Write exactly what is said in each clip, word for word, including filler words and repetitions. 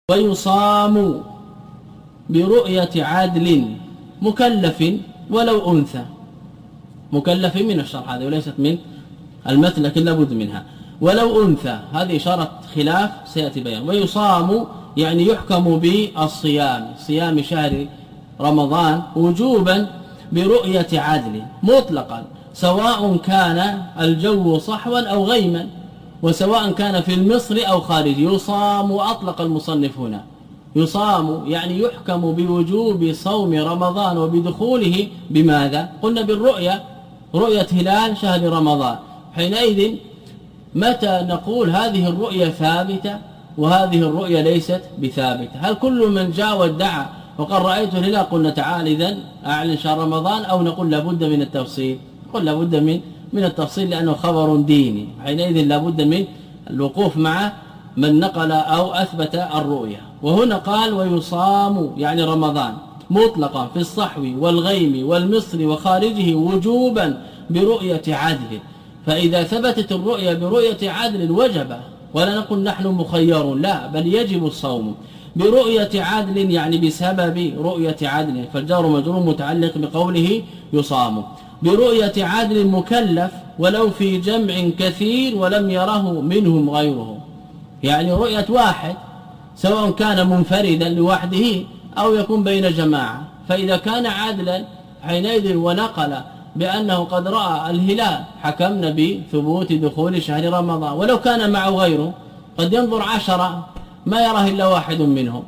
ويصام برؤية عدل مكلف ولو أنثى. مكلف من الشرح هذه وليست من المتن لكن لابد منها. ولو أنثى هذه إشارة خلاف سيأتي بيان. ويصام يعني يحكم بالصيام، صيام شهر رمضان وجوبا برؤية عدل مطلقا، سواء كان الجو صحوا أو غيما، وسواء كان في المصر أو خارج. يصام أطلق المصنف هنا، يصام يعني يحكم بوجوب صوم رمضان وبدخوله بماذا؟ قلنا بالرؤية، رؤية هلال شهر رمضان. حينئذ متى نقول هذه الرؤية ثابتة وهذه الرؤية ليست بثابتة؟ هل كل من جاء وادعى وقال رأيت الهلال قلنا تعال إذن أعلن شهر رمضان، أو نقول لابد من التفصيل؟ نقول لابد من من التفصيل لأنه خبر ديني، حينئذ لابد من الوقوف مع من نقل أو أثبت الرؤية. وهنا قال ويصام يعني رمضان مطلقا في الصحو والغيم والمصر وخارجه وجوبا برؤية عدل. فإذا ثبتت الرؤية برؤية عدل وجب، ولا نقول نحن مخير، لا بل يجب الصوم برؤية عدل يعني بسبب رؤية عدل، فالجار مجرور متعلق بقوله يصام. برؤية عدل مكلف ولو في جمع كثير ولم يره منهم غيره، يعني رؤية واحد سواء كان منفردا لوحده أو يكون بين جماعة. فإذا كان عدلا حينئذ ونقل بأنه قد رأى الهلال حكمنا بثبوت دخول شهر رمضان، ولو كان معه غيره قد ينظر عشرة ما يراه إلا واحد منهم.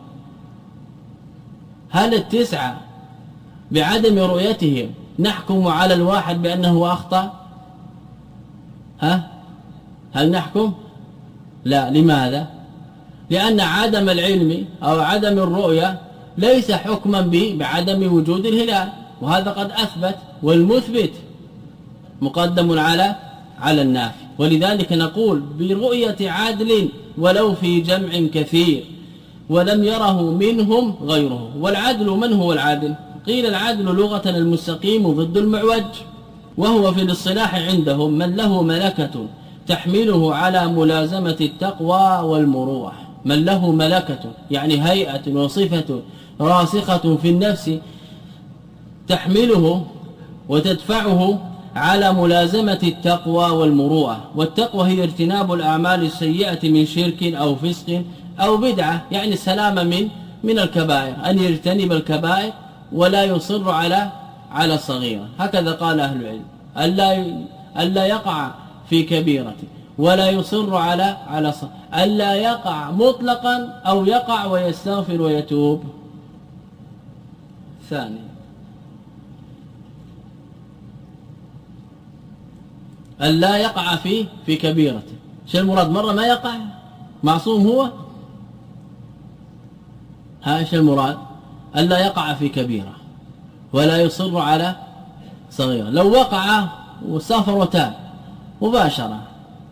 هل التسعة بعدم رؤيتهم نحكم على الواحد بأنه أخطأ؟ ها؟ هل نحكم؟ لا. لماذا؟ لأن عدم العلم أو عدم الرؤية ليس حكما بعدم وجود الهلال، وهذا قد أثبت، والمثبت مقدم على على النافي. ولذلك نقول برؤية عدل ولو في جمع كثير ولم يره منهم غيره. والعدل من هو العدل؟ قيل العدل لغة المستقيم ضد المعوج، وهو في الاصطلاح عندهم من له ملكة تحمله على ملازمة التقوى والمروءة. من له ملكة يعني هيئة وصفة راسخة في النفس تحمله وتدفعه على ملازمة التقوى والمروءة. والتقوى هي اجتناب الأعمال السيئة من شرك أو فسق أو بدعة، يعني السلامة من من الكبائر، أن يجتنب الكبائر ولا يصر على على الصغيرة. هكذا قال أهل العلم، ألا ألا يقع في كبيرة ولا يصر على على صغيرة، ألا يقع مطلقا أو يقع ويستغفر ويتوب. ثاني ألا يقع في في كبيرة. شو المراد؟ مرة ما يقع معصوم هو، ها ايش المراد؟ ألا يقع في كبيرة ولا يصر على صغيرة. لو وقع وسافر وتاب مباشرة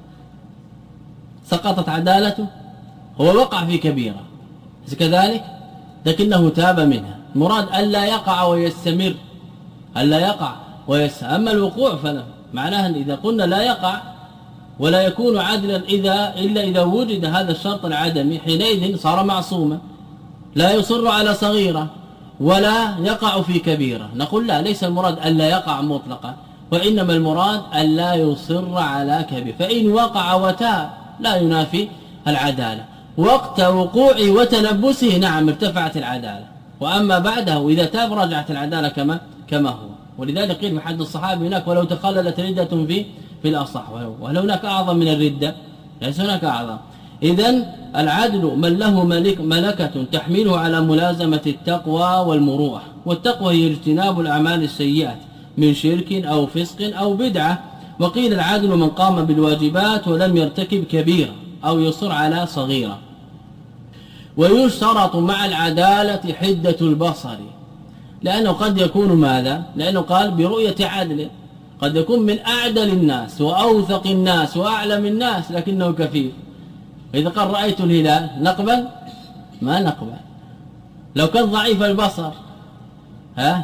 سقطت عدالته، هو وقع في كبيرة كذلك لكنه تاب منها. المراد ألا يقع ويستمر، ألا يقع ويستمر. أما الوقوع فلا معناه إذا قلنا لا يقع ولا يكون عادلا إذا إلا إذا وجد هذا الشرط العدمي، حينئذ صار معصوما، لا يصر على صغيرة ولا يقع في كبيرة. نقول لا، ليس المراد ألا يقع مطلقا، وإنما المراد ألا يصر على كبيرة. فإن وقع وتاب لا ينافي العدالة. وقت وقوعه وتلبسه نعم ارتفعت العدالة، وأما بعده إذا تاب رجعت العدالة كما كما هو. ولذلك قيل في حد الصحابي هناك ولو تخللت ردة في في الأصح، وهل هناك أعظم من الردة؟ ليس هناك أعظم. إذن العدل من له ملك ملكة تحمله على ملازمة التقوى والمروءة. والتقوى هي اجتناب الأعمال السيئة من شرك أو فسق أو بدعة. وقيل العدل من قام بالواجبات ولم يرتكب كبيرة أو يصر على صغيرة. ويشترط مع العدالة حدة البصر، لأنه قد يكون ماذا؟ لأنه قال برؤية عدل، قد يكون من أعدل الناس وأوثق الناس وأعلم الناس لكنه كفيف. إذا قال رأيت الهلال نقبل؟ ما نقبل. لو كان ضعيف البصر ها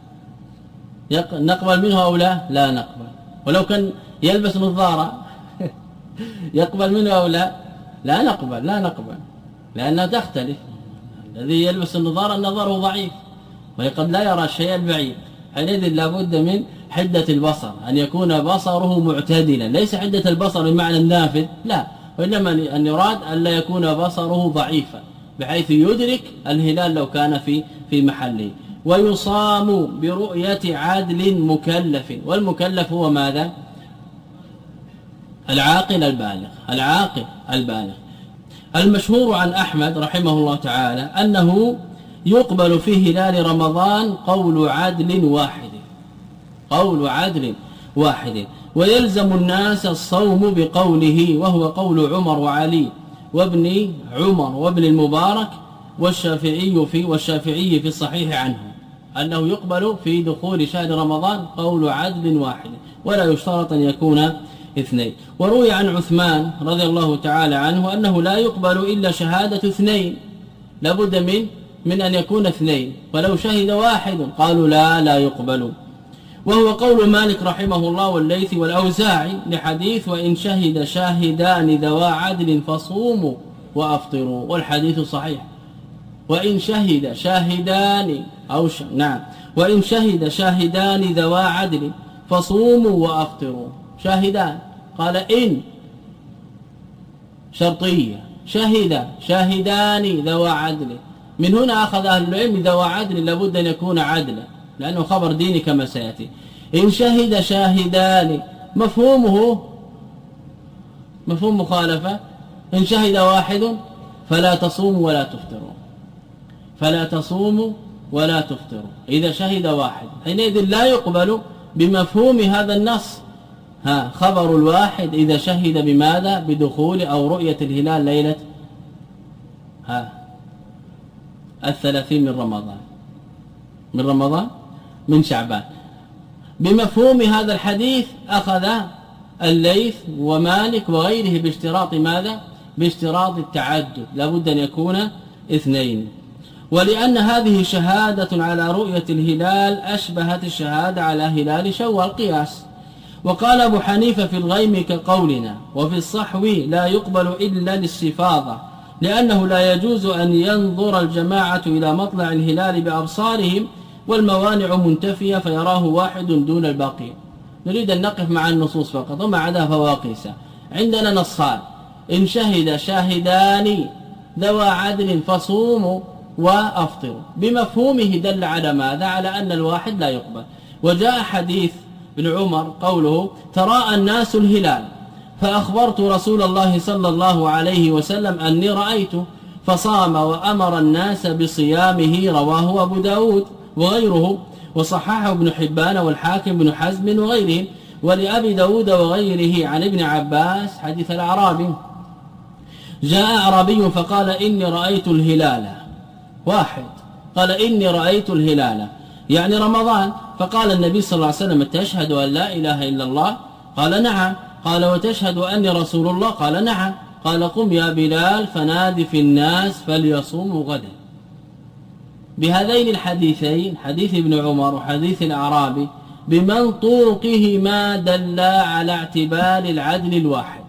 نقبل منه أو لا؟ لا نقبل. ولو كان يلبس نظارة يقبل منه أو لا؟ لا نقبل لا نقبل. لأنها تختلف. الذي يلبس النظارة نظره ضعيف وقد لا يرى الشيء البعيد، حينئذ لابد من حدة البصر، أن يكون بصره معتدلا، ليس حدة البصر بمعنى النافذ لا، وإنما أن يراد أن لا يكون بصره ضعيفا بحيث يدرك الهلال لو كان في في محله. ويصام برؤية عدل مكلف، والمكلف هو ماذا؟ العاقل البالغ، العاقل البالغ. المشهور عن أحمد رحمه الله تعالى أنه يقبل في هلال رمضان قول عدل واحد، قول عدل واحد، ويلزم الناس الصوم بقوله، وهو قول عمر وعلي وابن عمر وابن المبارك والشافعي في والشافعي في الصحيح عنه أنه يقبل في دخول شهر رمضان قول عدل واحد ولا يشترط أن يكون اثنين. وروي عن عثمان رضي الله تعالى عنه أنه لا يقبل إلا شهادة اثنين، لابد من من أن يكون اثنين، ولو شهد واحد قالوا لا لا يقبل. وهو قول مالك رحمه الله والليث والأوزاعي لحديث وإن شهد شاهدان ذوا عدل فصوموا وأفطروا، والحديث صحيح. وإن شهد شاهدان أو ش... نعم وإن شهد شاهدان ذوا عدل فصوموا وأفطروا. شاهدان قال إن شرطية، شهد شاهدان ذوا عدل، من هنا أخذ أهل العلم ذوا عدل لابد أن يكون عدلا لأنه خبر ديني كما سيأتي. إن شهد شاهدان مفهومه مفهوم مخالفة، إن شهد واحد فلا تصوموا ولا تفطروا، فلا تصوموا ولا تفطروا إذا شهد واحد، حينئذ لا يقبل بمفهوم هذا النص ها خبر الواحد إذا شهد بماذا؟ بدخول أو رؤية الهلال ليلة ها الثلاثين من رمضان من رمضان من شعبان. بمفهوم هذا الحديث أخذ الليث ومالك وغيره باشتراط ماذا؟ باشتراط التعدد، لابد أن يكون اثنين. ولأن هذه شهادة على رؤية الهلال أشبهت الشهادة على هلال شوال قياس. وقال أبو حنيفة في الغيم كقولنا، وفي الصحو لا يقبل إلا للسفاضة، لأنه لا يجوز أن ينظر الجماعة إلى مطلع الهلال بأبصارهم والموانع منتفية فيراه واحد دون الباقي. نريد أن نقف مع النصوص فقط وما عدا فواقيس. عندنا نصان، إن شهد شاهدان ذوى عدل فصوموا وأفطروا، بمفهومه دل على ماذا؟ على أن الواحد لا يقبل. وجاء حديث ابن عمر قوله تراءى الناس الهلال فأخبرت رسول الله صلى الله عليه وسلم أني رأيته فصام وأمر الناس بصيامه، رواه أبو داود وغيره، وصححه ابن حبان والحاكم بن حزم وغيرهم. ولأبي داود وغيره عن ابن عباس حديث الأعرابي، جاء أعرابي فقال إني رأيت الهلال، واحد قال إني رأيت الهلال يعني رمضان، فقال النبي صلى الله عليه وسلم تشهد أن لا إله إلا الله؟ قال نعم. قال وتشهد أني رسول الله؟ قال نعم. قال قم يا بلال فنادي في الناس فليصوموا غدا. بهذين الحديثين حديث ابن عمر وحديث الأعرابي بمنطوقهما دل على اعتبار العدل الواحد.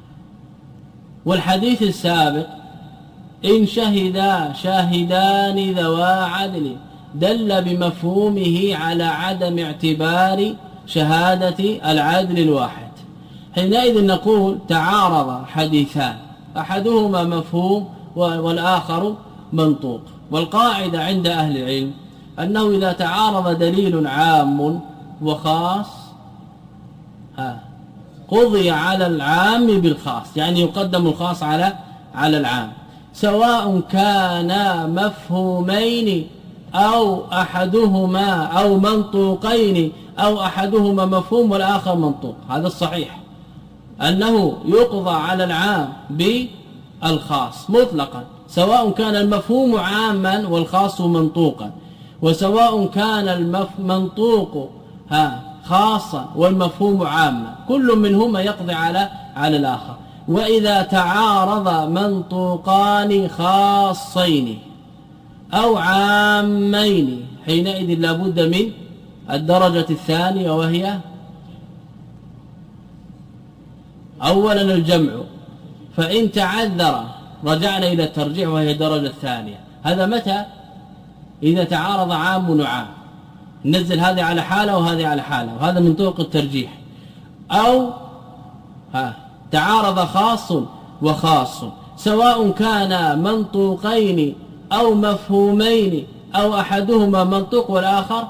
والحديث السابق إن شهدا شاهدان ذوا عدل دل بمفهومه على عدم اعتبار شهادة العدل الواحد. حينئذ نقول تعارض حديثان، أحدهما مفهوم والآخر منطوق. والقاعدة عند أهل العلم أنه إذا تعارض دليل عام وخاص ها قضي على العام بالخاص، يعني يقدم الخاص على على العام، سواء كان مفهومين أو أحدهما أو منطوقين أو أحدهما مفهوم والآخر منطوق. هذا الصحيح أنه يقضى على العام بالخاص مطلقا، سواء كان المفهوم عاما والخاص منطوقا، وسواء كان المنطوق ها خاصا والمفهوم عاما، كل منهما يقضي على على الآخر. وإذا تعارض منطوقان خاصين أو عامين حينئذ لابد من الدرجة الثانية، وهي أولا الجمع، فإن تعذر رجعنا إلى الترجيح وهي الدرجة الثانية. هذا متى؟ إذا تعارض عام ونعام، ننزل هذه على حالة وهذه على حالة، وهذا من طرق الترجيح. أو ها تعارض خاص وخاص، سواء كان منطوقين أو مفهومين أو أحدهما منطوق والآخر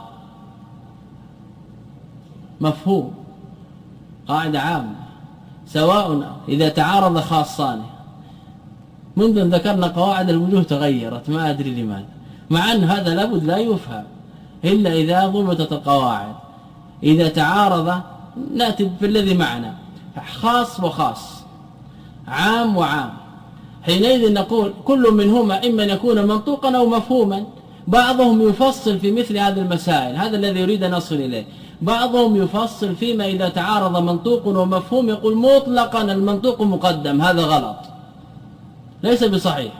مفهوم، قاعدة عامة. سواء إذا تعارض خاصان، منذ أن ذكرنا قواعد الوجوه تغيرت ما أدري لماذا، مع أن هذا لابد لا يفهم إلا إذا ضبطت القواعد. إذا تعارض نأتي بالذي معنا، خاص وخاص، عام وعام، حينئذ نقول كل منهما إما أن يكون منطوقا أو مفهوما. بعضهم يفصل في مثل هذه المسائل، هذا الذي يريد أن نصل إليه. بعضهم يفصل فيما إذا تعارض منطوق ومفهوم يقول مطلقا المنطوق مقدم، هذا غلط ليس بصحيح.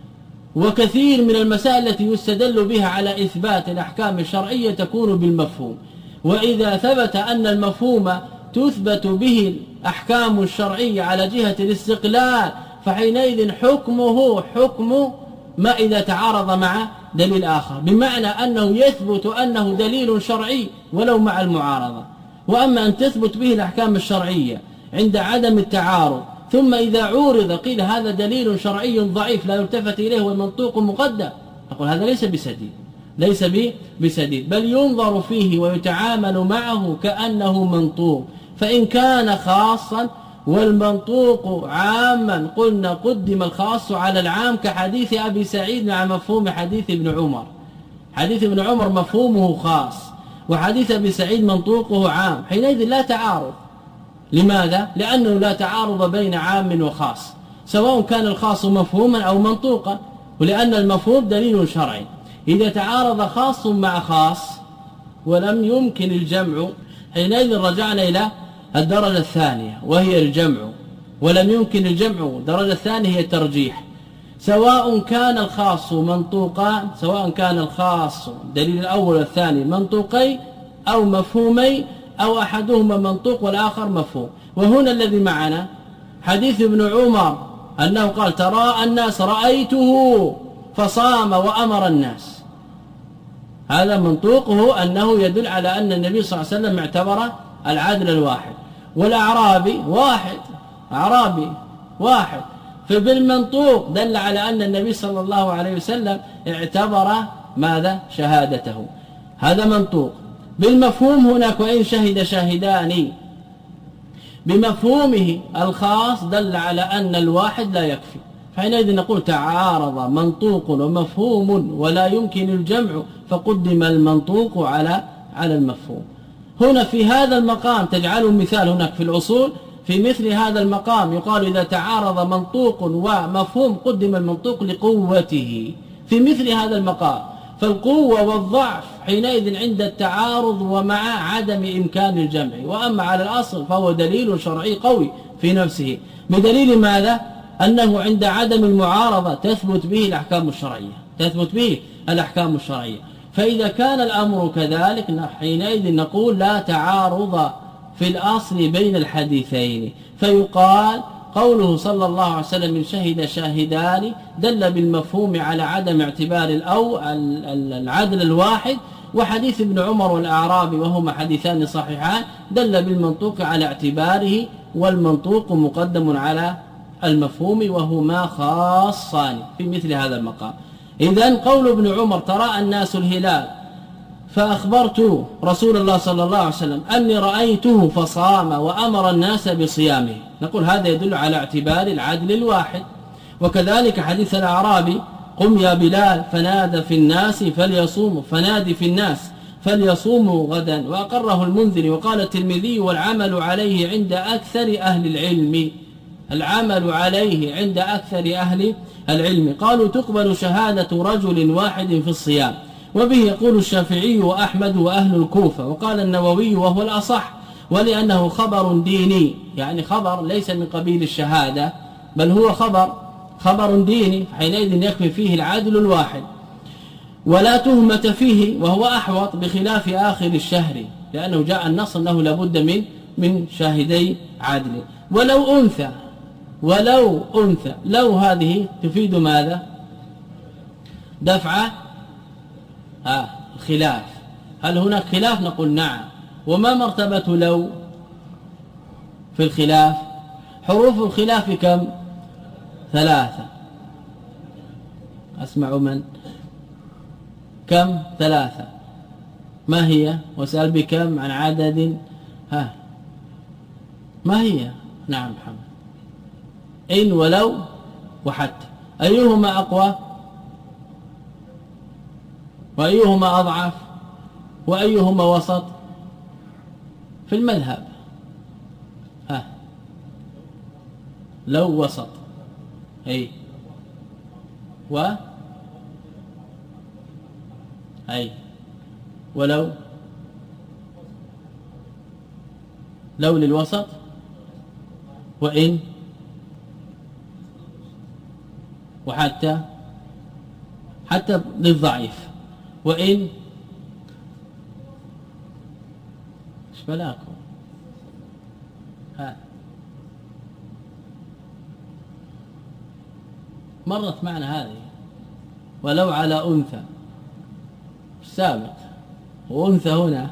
وكثير من المسائل التي يستدل بها على إثبات الأحكام الشرعية تكون بالمفهوم، وإذا ثبت أن المفهوم تثبت به الأحكام الشرعية على جهة الاستقلال فحينئذ حكمه حكم ما إذا تعارض مع دليل آخر، بمعنى أنه يثبت أنه دليل شرعي ولو مع المعارضة. وأما أن تثبت به الأحكام الشرعية عند عدم التعارض ثم إذا عورض قيل هذا دليل شرعي ضعيف لا يلتفت إليه والمنطوق مقدم، نقول هذا ليس بسديد، ليس بسديد، بل ينظر فيه ويتعامل معه كأنه منطوق. فإن كان خاصا والمنطوق عاما قلنا قدم الخاص على العام، كحديث أبي سعيد مع مفهوم حديث ابن عمر. حديث ابن عمر مفهومه خاص وحديث أبي سعيد منطوقه عام، حينئذ لا تعارض. لماذا؟ لأنه لا تعارض بين عام وخاص، سواء كان الخاص مفهوما أو منطوقا، ولأن المفهوم دليل شرعي. إذا تعارض خاص مع خاص ولم يمكن الجمع حينئذ رجعنا إلى الدرجة الثانية وهي الجمع، ولم يمكن الجمع. الدرجة الثانية هي الترجيح، سواء كان الخاص منطوقان، سواء كان الخاص دليل الأول والثاني منطوقي أو مفهومي أو أحدهما منطوق والآخر مفهوم. وهنا الذي معنا حديث ابن عمر أنه قال ترى الناس رأيته فصام وأمر الناس، هذا منطوقه أنه يدل على أن النبي صلى الله عليه وسلم اعتبر العدل الواحد. والأعرابي واحد، أعرابي واحد، فبالمنطوق دل على أن النبي صلى الله عليه وسلم اعتبر ماذا؟ شهادته، هذا منطوق. بالمفهوم هناك وإن شهد شاهدان، بمفهومه الخاص دل على أن الواحد لا يكفي، فحينئذ نقول تعارض منطوق ومفهوم ولا يمكن الجمع فقدم المنطوق على على المفهوم. هنا في هذا المقام تجعله مثال هناك في الأصول، في مثل هذا المقام يقال إذا تعارض منطوق ومفهوم قدم المنطوق لقوته في مثل هذا المقام. فالقوة والضعف حينئذ عند التعارض ومع عدم إمكان الجمع، وأما على الأصل فهو دليل شرعي قوي في نفسه، بدليل ماذا؟ أنه عند عدم المعارضة تثبت به الأحكام الشرعية، تثبت به الأحكام الشرعية. فإذا كان الأمر كذلك حينئذ نقول لا تعارض في الأصل بين الحديثين، فيقال قوله صلى الله عليه وسلم من شهد شاهدان دل بالمفهوم على عدم اعتبار الأو العدل الواحد، وحديث ابن عمر والأعرابي وهما حديثان صحيحان دل بالمنطوق على اعتباره، والمنطوق مقدم على المفهوم وهما خاصان في مثل هذا المقام. إذن قول ابن عمر ترى الناس الهلال فأخبرت رسول الله صلى الله عليه وسلم أني رأيته فصام وأمر الناس بصيامه، نقول هذا يدل على اعتبار العدل الواحد. وكذلك حديث الأعرابي قم يا بلال فنادى في الناس فليصوموا، فنادي في الناس فليصوموا غدا، وأقره المنذري. وقال الترمذي والعمل عليه عند أكثر أهل العلم، العمل عليه عند أكثر أهل العلم. قالوا تقبل شهادة رجل واحد في الصيام، وبه يقول الشافعي وأحمد وأهل الكوفة. وقال النووي وهو الأصح، ولأنه خبر ديني، يعني خبر ليس من قبيل الشهادة بل هو خبر خبر ديني، حينئذ يكفي فيه العدل الواحد ولا تهمة فيه، وهو أحوط بخلاف آخر الشهر، لأنه جاء النص أنه لابد من من شاهدي عدل. ولو أنثى ولو أنثى. لو هذه تفيد ماذا؟ دفع آه الخلاف. هل هناك خلاف؟ نقول نعم. وما مرتبة لو في الخلاف؟ حروف الخلاف كم؟ ثلاثة. أسمع من؟ كم؟ ثلاثة. ما هي؟ وسأل بكم عن عدد. ها ما هي؟ نعم محمد. إن ولو وحتى. أيهما أقوى وأيهما أضعف وأيهما وسط في المذهب؟ ها لو وسط أي و أي ولو لو للوسط وإن وحتى حتى للضعيف وإن ايش بلاكم ها مرت معنا هذه. ولو على أنثى سابق وأنثى هنا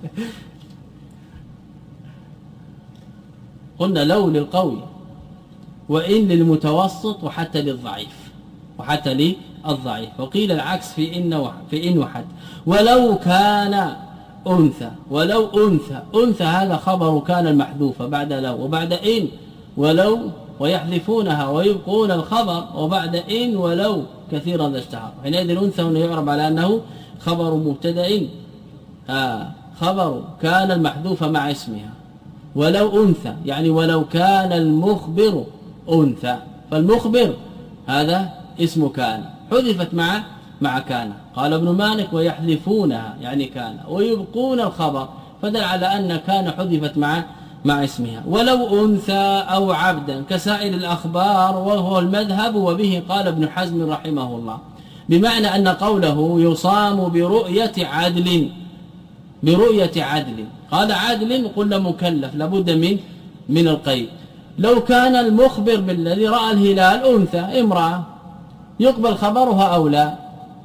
قلنا لو للقوي وإن للمتوسط وحتى للضعيف وحتى للضعيف. وقيل العكس في إن وح في إن وحتى. ولو كان أنثى ولو أنثى أنثى هذا خبر كان المحذوفة بعد لو وبعد إن ولو ويحذفونها ويبقون الخبر وبعد إن ولو كثيرا ذا اشتهر. حينئذ الأنثى هنا يعرب على أنه خبر مبتدأ آه خبر كان المحذوفة مع اسمها. ولو أنثى يعني ولو كان المخبر أنثى. فالمخبر هذا اسم كان حذفت مع مع كان. قال ابن مالك ويحذفونها يعني كان ويبقون الخبر فدل على أن كان حذفت مع مع اسمها. ولو أنثى أو عبدا كسائر الأخبار وهو المذهب وبه قال ابن حزم رحمه الله. بمعنى أن قوله يصام برؤية عدل برؤية عدل. قال عدل قلنا مكلف لابد من من القيد. لو كان المخبر بالذي رأى الهلال أنثى امرأة يقبل خبرها أو لا؟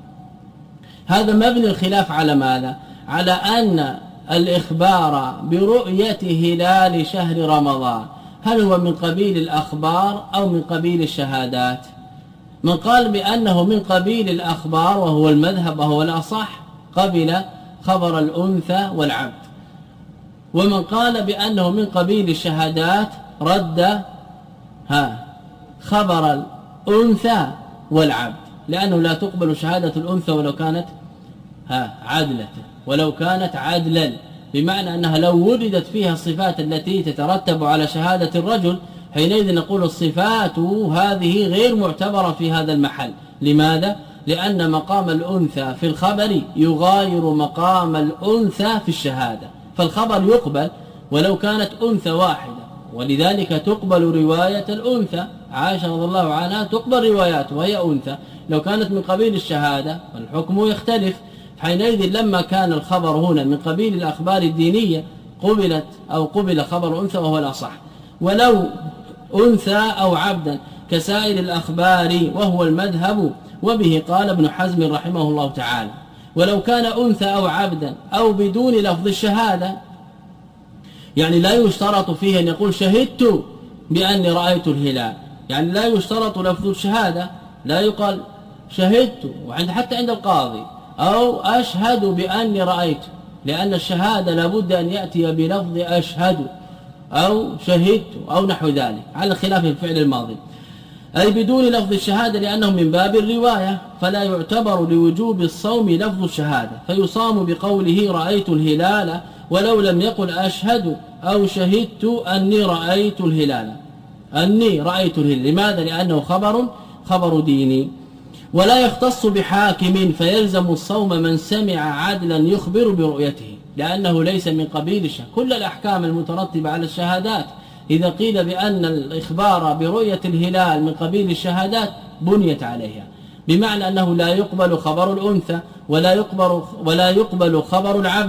هذا مبني الخلاف على ماذا؟ على أن الإخبار برؤية هلال شهر رمضان هل هو من قبيل الأخبار أو من قبيل الشهادات؟ من قال بأنه من قبيل الأخبار وهو المذهب وهو الأصح قبل خبر الأنثى والعبد. ومن قال بأنه من قبيل الشهادات رد ها خبر الأنثى والعبد لأنه لا تقبل شهادة الأنثى ولو كانت ها عدلة ولو كانت عدلا. بمعنى أنها لو وجدت فيها الصفات التي تترتب على شهادة الرجل حينئذ نقول الصفات هذه غير معتبرة في هذا المحل. لماذا؟ لأن مقام الأنثى في الخبر يغاير مقام الأنثى في الشهادة. فالخبر يقبل ولو كانت أنثى واحدة ولذلك تقبل رواية الأنثى. عائشة رضي الله عنها تقبل رواياته وهي أنثى. لو كانت من قبيل الشهادة فالحكم يختلف. حينئذ لما كان الخبر هنا من قبيل الأخبار الدينية قبلت أو قبل خبر أنثى وهو الأصح. ولو أنثى أو عبدا كسائر الأخبار وهو المذهب وبه قال ابن حزم رحمه الله تعالى. ولو كان أنثى أو عبدا أو بدون لفظ الشهادة يعني لا يشترط فيه أن يقول شهدت بأني رأيت الهلال يعني لا يشترط لفظ الشهادة. لا يقال شهدت وعند حتى عند القاضي أو أشهد بأني رأيت لأن الشهادة لابد أن يأتي بلفظ أشهد أو شهدت أو نحو ذلك على خلاف الفعل الماضي. أي بدون لفظ الشهادة لأنه من باب الرواية فلا يعتبر لوجوب الصوم لفظ الشهادة فيصام بقوله رأيت الهلال ولو لم يقل أشهد أو شهدت أني رأيت الهلال أني رأيت الهلال. لماذا؟ لأنه خبر خبر ديني. ولا يختص بحاكم فيلزم الصوم من سمع عدلا يخبر برؤيته لأنه ليس من قبيل الشهادة. كل الأحكام المترتبة على الشهادات إذا قيل بأن الإخبار برؤية الهلال من قبيل الشهادات بنيت عليها. بمعنى أنه لا يقبل خبر الأنثى ولا يقبل ولا يقبل خبر العبد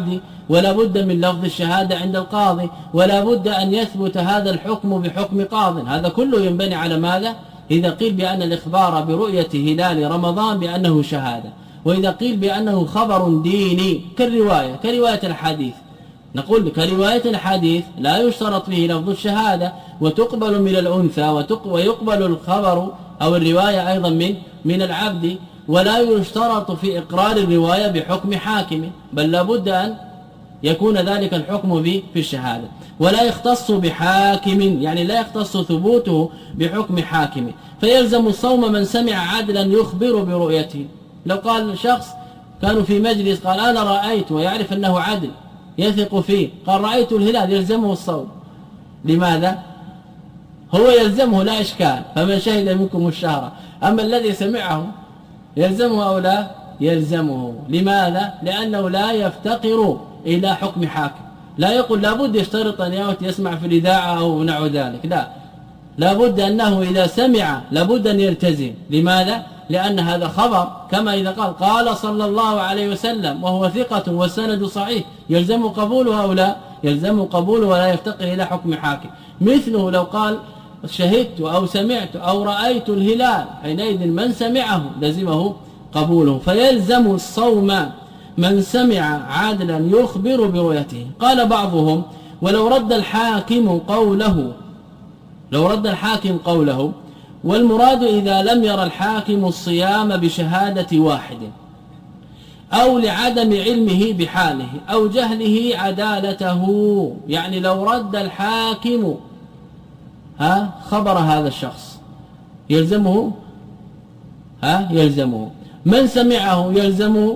ولا بد من لفظ الشهادة عند القاضي، ولا بد أن يثبت هذا الحكم بحكم قاض. هذا كله ينبني على ماذا؟ إذا قيل بأن الإخبار برؤية هلال رمضان بأنه شهادة، وإذا قيل بأنه خبر ديني كالرواية كرواية الحديث، نقول كرواية الحديث لا يشترط فيه لفظ الشهادة، وتقبل من الأنثى ويقبل الخبر أو الرواية أيضا من من العبد، ولا يشترط في إقرار الرواية بحكم حاكم، بل لابد أن يكون ذلك الحكم في الشهادة، ولا يختص بحاكم، يعني لا يختص ثبوته بحكم حاكم. فيلزم الصوم من سمع عدلا يخبر برؤيته. لو قال شخص كانوا في مجلس قال أنا رأيت، ويعرف أنه عدل يثق فيه، قال رأيت الهلال، يلزمه الصوم. لماذا؟ هو يلزمه لا إشكال، فمن شهد منكم الشهر. أما الذي سمعه يلزمه أو لا يلزمه. لماذا؟ لأنه لا يفتقر إلى حكم حاكم، لا يقول لابد يشترط أن يسمع في الإذاعة أو نحو ذلك، لا، لابد أنه إذا سمع لابد أن يلتزم. لماذا؟ لأن هذا خبر، كما إذا قال قال صلى الله عليه وسلم وهو ثقة والسند صحيح، يلزم قبوله أو لا يلزم قبوله، ولا يفتقر إلى حكم حاكم. مثله لو قال شهدت أو سمعت أو رأيت الهلال، حينئذ من سمعه لزمه قبوله. فيلزم الصوم من سمع عادلا يخبر برؤيته. قال بعضهم ولو رد الحاكم قوله لو رد الحاكم قوله والمراد إذا لم ير الحاكم الصيام بشهادة واحد، أو لعدم علمه بحاله أو جهله عدالته. يعني لو رد الحاكم ها خبر هذا الشخص يلزمه ها يلزمه من سمعه يلزمه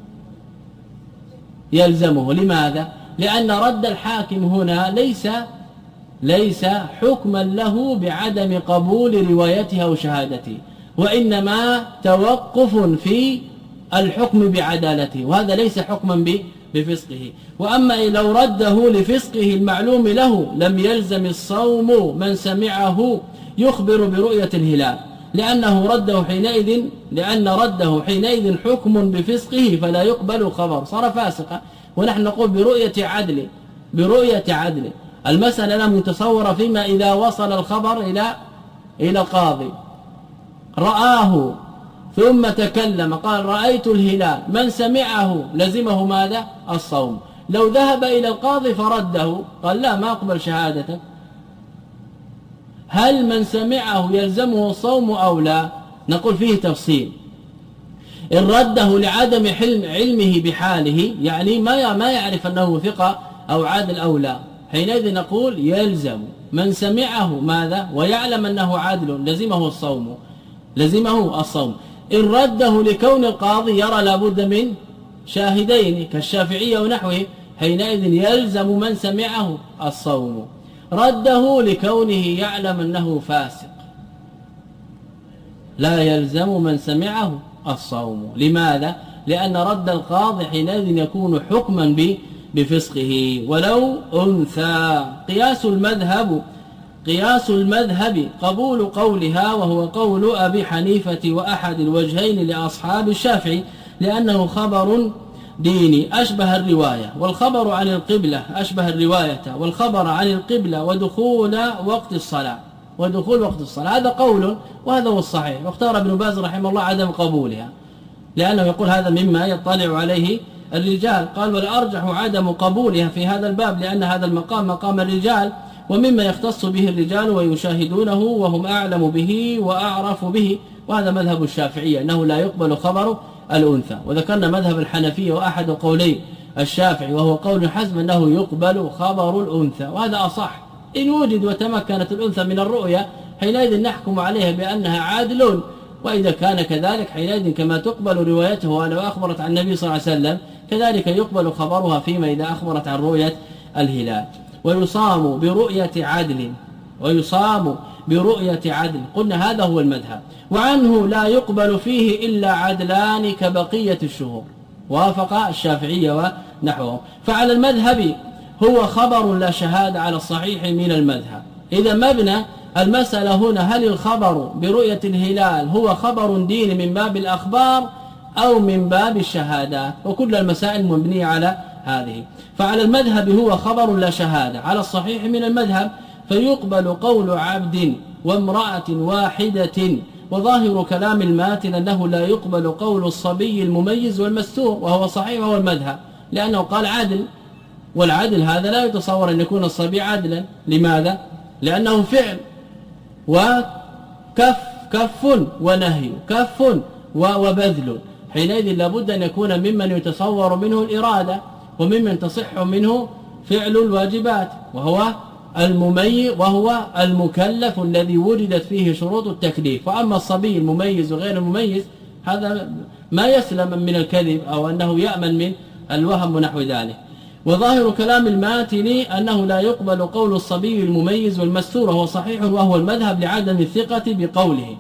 يلزمه لماذا؟ لأن رد الحاكم هنا ليس ليس حكما له بعدم قبول روايته أو شهادته، وإنما توقف في الحكم بعدالته، وهذا ليس حكما بفسقه. وأما لو رده لفسقه المعلوم له لم يلزم الصوم من سمعه يخبر برؤية الهلال، لأنه رده حينئذ لأن رده حينئذ حكم بفسقه فلا يقبل خبر، صار فاسقا. ونحن نقول برؤية عدل برؤية عدل المسألة لا متصورة فيما إذا وصل الخبر إلى إلى القاضي رآه ثم تكلم قال رأيت الهلال، من سمعه لزمه ماذا؟ الصوم. لو ذهب إلى القاضي فرده قال لا ما أقبل شهادتك، هل من سمعه يلزمه الصوم أو لا؟ نقول فيه تفصيل. إن رده لعدم علمه بحاله، يعني ما ما يعرف أنه ثقة أو عادل أو لا، حينئذ نقول يلزم من سمعه ماذا ويعلم أنه عادل لزمه الصوم لزمه الصوم. إن رده لكون القاضي يرى لابد من شاهدين كالشافعية ونحوه، حينئذ يلزم من سمعه الصوم. رده لكونه يعلم أنه فاسق لا يلزم من سمعه الصوم. لماذا؟ لأن رد القاضي حينئذ يكون حكما بفسقه. ولو أنثى قياس المذهب قياس المذهب قبول قولها، وهو قول أبي حنيفة وأحد الوجهين لأصحاب الشافعي، لأنه خبر ديني أشبه الرواية، والخبر عن القبلة أشبه الرواية والخبر عن القبلة ودخول وقت الصلاة ودخول وقت الصلاة. هذا قول وهذا هو الصحيح، واختار ابن باز رحمه الله عدم قبولها، لأنه يقول هذا مما يطلع عليه الرجال. قال والأرجح عدم قبولها في هذا الباب، لأن هذا المقام مقام الرجال، ومما يختص به الرجال ويشاهدونه وهم أعلم به وأعرف به. وهذا مذهب الشافعية أنه لا يقبل خبر الأنثى. وذكرنا مذهب الحنفية وأحد قولي الشافعي وهو قول حزم أنه يقبل خبر الأنثى، وهذا أصح. إن وجد وتمكنت الأنثى من الرؤية حينئذ نحكم عليها بأنها عادل، وإذا كان كذلك حينئذ كما تقبل روايته ولو أخبرت عن النبي صلى الله عليه وسلم كذلك يقبل خبرها فيما إذا أخبرت عن رؤية الهلال. ويصام برؤية عدل ويصام برؤية عدل قلنا هذا هو المذهب. وعنه لا يقبل فيه إلا عدلان كبقية الشهور، وافق الشافعية ونحوه. فعلى المذهب هو خبر لا شهادة على الصحيح من المذهب. إذا مبنى المسألة هنا هل الخبر برؤية الهلال هو خبر ديني من باب الأخبار أو من باب الشهادات، وكل المسائل مبنية على هذه. فعلى المذهب هو خبر لا شهادة، على الصحيح من المذهب فيقبل قول عبد وامرأة واحدة. وظاهر كلام الماتن أنه لا يقبل قول الصبي المميز والمستور، وهو صحيح وهو المذهب، لأنه قال عدل، والعدل هذا لا يتصور أن يكون الصبي عدلا. لماذا؟ لأنه فعل، وكف كف ونهي، كف وبذل، حينئذ لابد أن يكون ممن يتصور منه الإرادة، وممن تصح منه فعل الواجبات، وهو المميز وهو المكلف الذي وجدت فيه شروط التكليف. وأما الصبي المميز وغير المميز هذا ما يسلم من الكذب أو أنه يأمن من الوهم ونحو ذلك. وظاهر كلام الماتني أنه لا يقبل قول الصبي المميز والمستور، وهو صحيح وهو المذهب لعدم الثقة بقوله.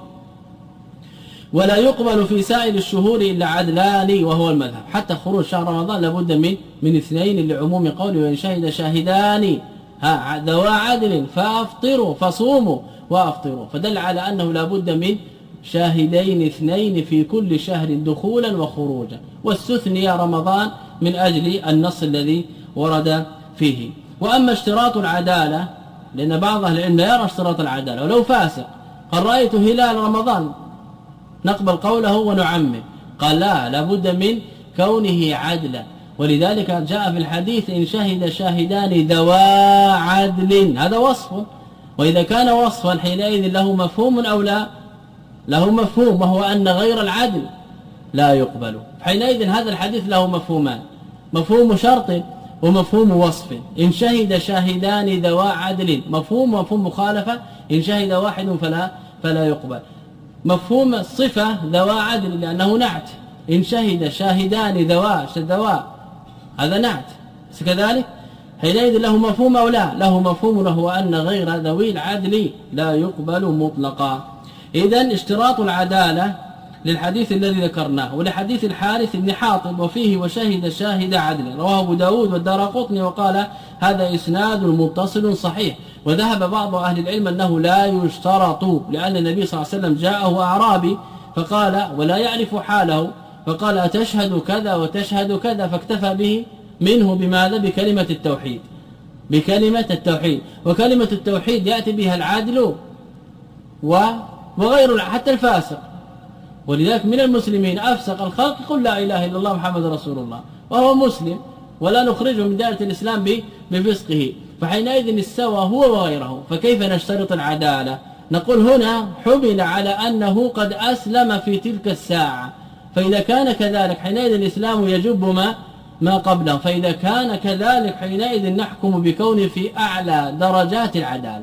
ولا يقبل في سائر الشهور إلا عدلان، وهو المذهب. حتى خروج شهر رمضان لابد من من اثنين لعموم قوله وإن شهد شاهدان ها ذوا عدل فأفطروا فصوموا وأفطروا، فدل على أنه لابد من شاهدين اثنين في كل شهر دخولا وخروجا، واستثني رمضان من أجل النص الذي ورد فيه. وأما اشتراط العدالة، لأن بعض أهل العلم لا يرى اشتراط العدالة، ولو فاسق قال رأيت هلال رمضان نقبل قوله ونعمم، قال لا، لابد من كونه عدلا. ولذلك جاء في الحديث إن شهد شاهدان ذوا عدل، هذا وصف، وإذا كان وصفا حينئذ له مفهوم أو لا؟ له مفهوم، وهو أن غير العدل لا يقبل. حينئذ هذا الحديث له مفهومان، مفهوم شرط ومفهوم وصف. إن شهد شاهدان ذوا عدل مفهوم، ومفهوم مخالفة إن شهد واحد فلا فلا يقبل. مفهوم الصفة ذوا عدل لأنه نعت، إن شهد شاهدان ذوا ذوا هذا نعت كذلك، حينئذ له مفهوم أو لا؟ له مفهوم، وهو أن غير ذوي العدل لا يقبل مطلقا. إذن اشتراط العدالة للحديث الذي ذكرناه، ولحديث الحارث بن حاطب وفيه وشهد شاهد عدل، رواه أبو داود والدارقطني وقال هذا إسناد متصل صحيح. وذهب بعض أهل العلم أنه لا يشترط، لأن النبي صلى الله عليه وسلم جاءه أعرابي فقال ولا يعرف حاله، فقال أتشهد كذا وتشهد كذا، فاكتفى به منه بماذا؟ بكلمة التوحيد، بكلمة التوحيد. وكلمة التوحيد يأتي بها العادل وغير حتى الفاسق. ولذلك من المسلمين أفسق الخلق قل لا إله إلا الله محمد رسول الله، وهو مسلم ولا نخرجه من دائرة الإسلام بفسقه، فحينئذ استوى هو وغيره. فكيف نشترط العدالة؟ نقول هنا حمل على أنه قد أسلم في تلك الساعة، فإذا كان كذلك حينئذ الإسلام يجب ما ما قبله، فإذا كان كذلك حينئذ نحكم بكونه في أعلى درجات العدالة،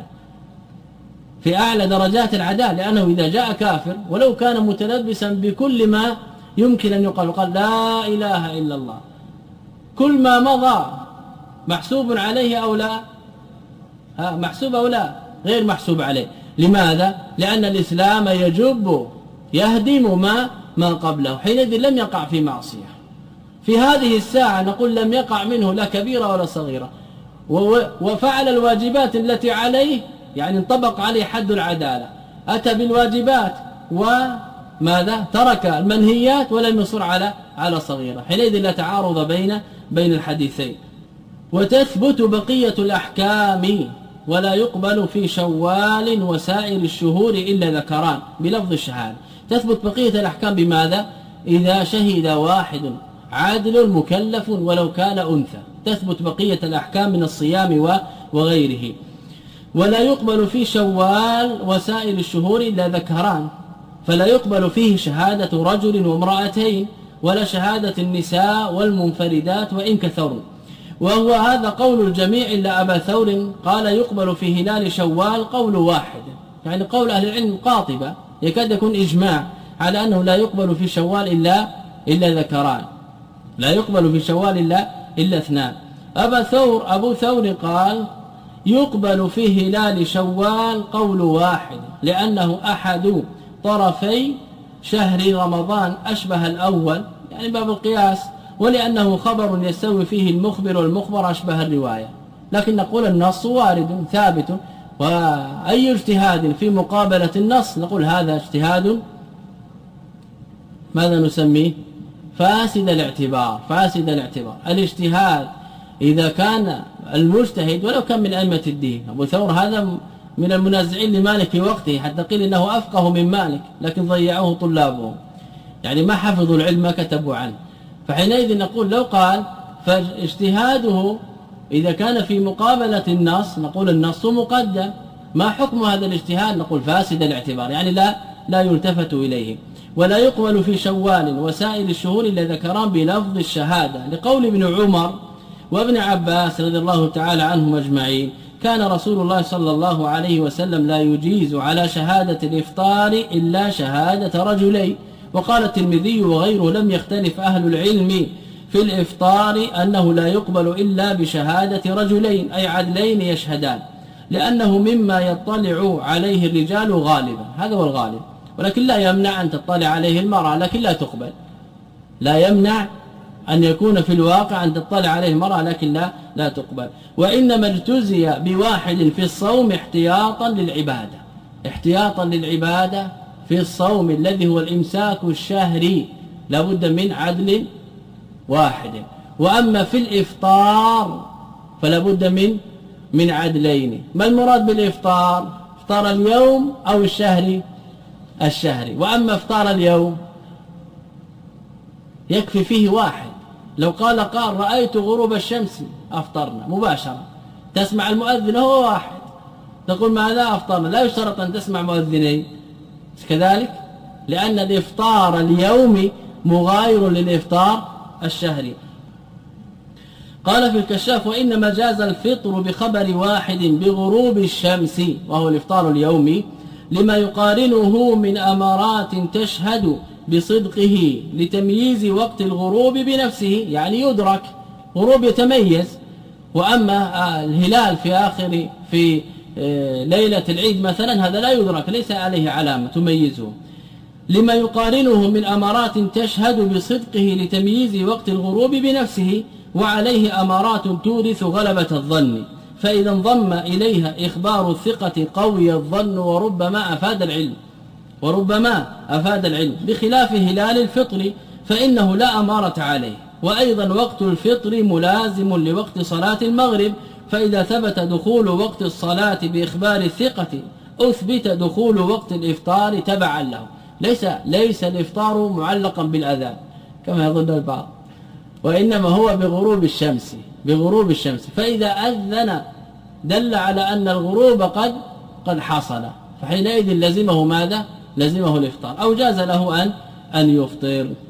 في أعلى درجات العدالة، لأنه إذا جاء كافر ولو كان متلبسا بكل ما يمكن أن يقال، قال لا إله إلا الله، كل ما مضى محسوب عليه أو لا؟ ها محسوب أو لا؟ غير محسوب عليه. لماذا؟ لأن الإسلام يجب يهدم ما ما قبله، حينئذ لم يقع في معصية. في هذه الساعة نقول لم يقع منه لا كبيرة ولا صغيرة، وفعل الواجبات التي عليه، يعني انطبق عليه حد العدالة، أتى بالواجبات وماذا؟ ترك المنهيات ولم يصر على على صغيرة، حينئذ لا تعارض بين بين الحديثين. وتثبت بقية الأحكام ولا يقبل في شوال وسائر الشهور إلا ذكران بلفظ الشهادة. تثبت بقية الأحكام بماذا؟ إذا شهد واحد عادل مكلف ولو كان أنثى، تثبت بقية الأحكام من الصيام وغيره. ولا يقبل في شوال وسائر الشهور إلا ذكران، فلا يقبل فيه شهادة رجل وامرأتين ولا شهادة النساء والمنفردات وإن كثروا. وهو هذا قول الجميع إلا أبا ثور قال يقبل في هلال شوال قول واحد، يعني قول أهل العلم قاطبة، يكاد يكون إجماع على أنه لا يقبل في شوال إلا إلا ذكران، لا يقبل في شوال إلا إلا اثنان. أبا ثور أبو ثور قال يقبل في هلال شوال قول واحد، لأنه أحد طرفي شهر رمضان أشبه الأول، يعني باب القياس، ولأنه خبر يستوي فيه المخبر والمخبر أشبه الرواية. لكن نقول النص وارد ثابت، وأي اجتهاد في مقابلة النص نقول هذا اجتهاد ماذا نسميه؟ فاسد الاعتبار فاسد الاعتبار. الاجتهاد إذا كان المجتهد ولو كان من أئمة الدين، أبو ثور هذا من المنازعين لمالك في وقته حتى قيل إنه أفقه من مالك، لكن ضيعوه طلابه، يعني ما حفظوا العلم ما كتبوا عنه. فحينئذ نقول لو قال فاجتهاده إذا كان في مقابلة النص نقول النص مقدم، ما حكم هذا الاجتهاد؟ نقول فاسد الاعتبار، يعني لا لا يلتفت إليه. ولا يقبل في شوال وسائر الشهور إلا ذكران بلفظ الشهادة، لقول ابن عمر وابن عباس رضي الله تعالى عنهم أجمعين: كان رسول الله صلى الله عليه وسلم لا يجيز على شهادة الإفطار إلا شهادة رجلين. وقال الترمذي وغيره: لم يختلف أهل العلم في الإفطار أنه لا يقبل إلا بشهادة رجلين، أي عدلين يشهدان، لأنه مما يطلع عليه الرجال غالبا، هذا هو الغالب، ولكن لا يمنع أن تطلع عليه المرأة، لكن لا تقبل. لا يمنع أن يكون في الواقع أن تطلع عليه المرأة، لكن لا لا تقبل. وإنما اجتزي بواحد في الصوم احتياطا للعبادة، احتياطا للعبادة في الصوم الذي هو الإمساك الشهري، لابد من عدل واحد. وأما في الإفطار فلابد من من عدلين. ما المراد بالإفطار؟ إفطار اليوم أو الشهري؟ الشهري. وأما إفطار اليوم يكفي فيه واحد، لو قال قال رأيت غروب الشمس أفطرنا مباشرة، تسمع المؤذن هو واحد تقول ماذا أفطرنا، لا يشترط أن تسمع مؤذنين كذلك، لأن الإفطار اليومي مغاير للإفطار الشهري. قال في الكشاف: وإنما جاز الفطر بخبر واحد بغروب الشمس وهو الإفطار اليومي، لما يقارنه من أمارات تشهد بصدقه لتمييز وقت الغروب بنفسه، يعني يدرك غروب يتميز. وأما الهلال في آخر في ليلة العيد مثلا هذا لا يدرك، ليس عليه علامة تميزه. لما يقارنه من أمارات تشهد بصدقه لتمييز وقت الغروب بنفسه، وعليه أمارات تورث غلبة الظن، فإذا انضم إليها إخبار الثقة قوي الظن وربما أفاد العلم وربما أفاد العلم بخلاف هلال الفطر فإنه لا أمارة عليه. وأيضا وقت الفطر ملازم لوقت صلاة المغرب، فإذا ثبت دخول وقت الصلاة بإخبار الثقة أثبت دخول وقت الإفطار تبعا له. ليس ليس الإفطار معلقا بالأذان كما يظن البعض، وإنما هو بغروب الشمس بغروب الشمس فإذا أذن دل على أن الغروب قد قد حصل، فحينئذ لزمه ماذا؟ لزمه الإفطار، أو جاز له أن أن يفطر.